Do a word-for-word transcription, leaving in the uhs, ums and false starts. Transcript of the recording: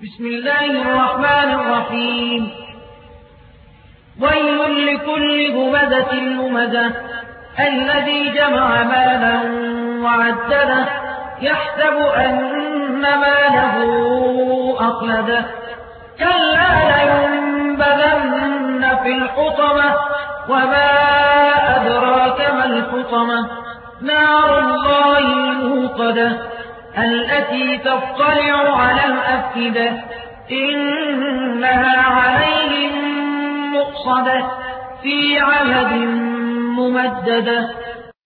بسم الله الرحمن الرحيم ويل لكل همزة لمزة الذي جمع مالا وعدده يحسب أن ماله أخلده كلا لينبذن في الحطمة وما أدراك ما الحطمة نار الله الموقدة التي تطلع على الأفئدة إنها عليهم مؤصدة في عهد ممددة